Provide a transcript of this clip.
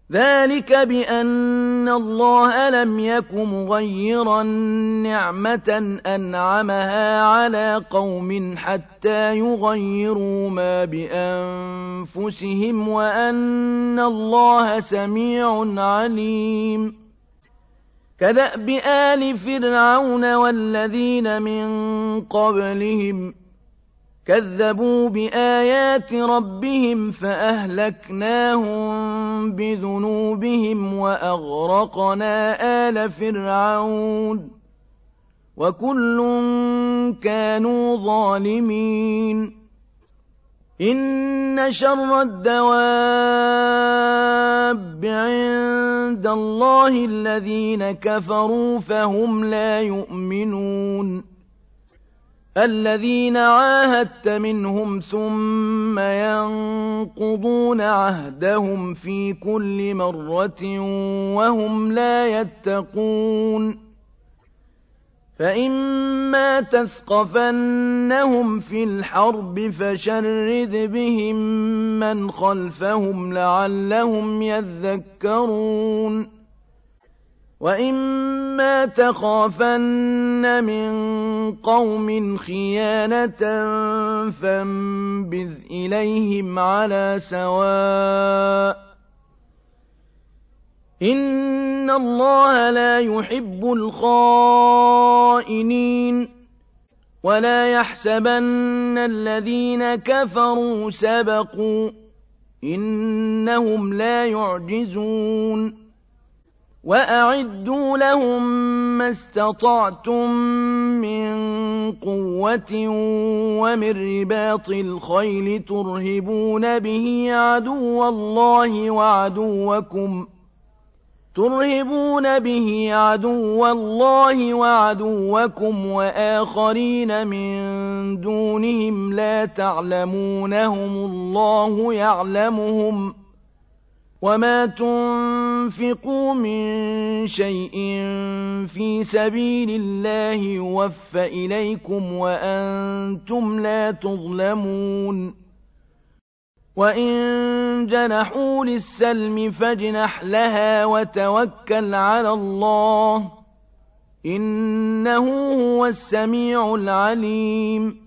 ذلك بأن الله لم يك مغيرا نعمة أنعمها على قوم حتى يغيروا ما بأنفسهم وأن الله سميع عليم كدأب آل فرعون والذين من قبلهم كذبوا بآيات ربهم فأهلكناهم بذنوبهم وأغرقنا آل فرعون وكل كانوا ظالمين إن شر الدواب عند الله الذين كفروا فهم لا يؤمنون الذين عاهدت منهم ثم ينقضون عهدهم في كل مرة وهم لا يتقون فإما تثقفنهم في الحرب فشرد بهم من خلفهم لعلهم يذكرون وإما تخافن من قوم خيانة فانبذ إليهم على سواء إن الله لا يحب الخائنين ولا يحسبن الذين كفروا سبقوا إنهم لا يعجزون وأعدوا لهم ما استطعتم من قوة ومن رباط الخيل ترهبون به عدو الله وعدوكم وآخرين من دونهم لا تعلمونهم الله يعلمهم وما تنفقوا من شيء في سبيل الله يوفى إليكم وأنتم لا تظلمون وإن جنحوا للسلم فاجنح لها وتوكل على الله إنه هو السميع العليم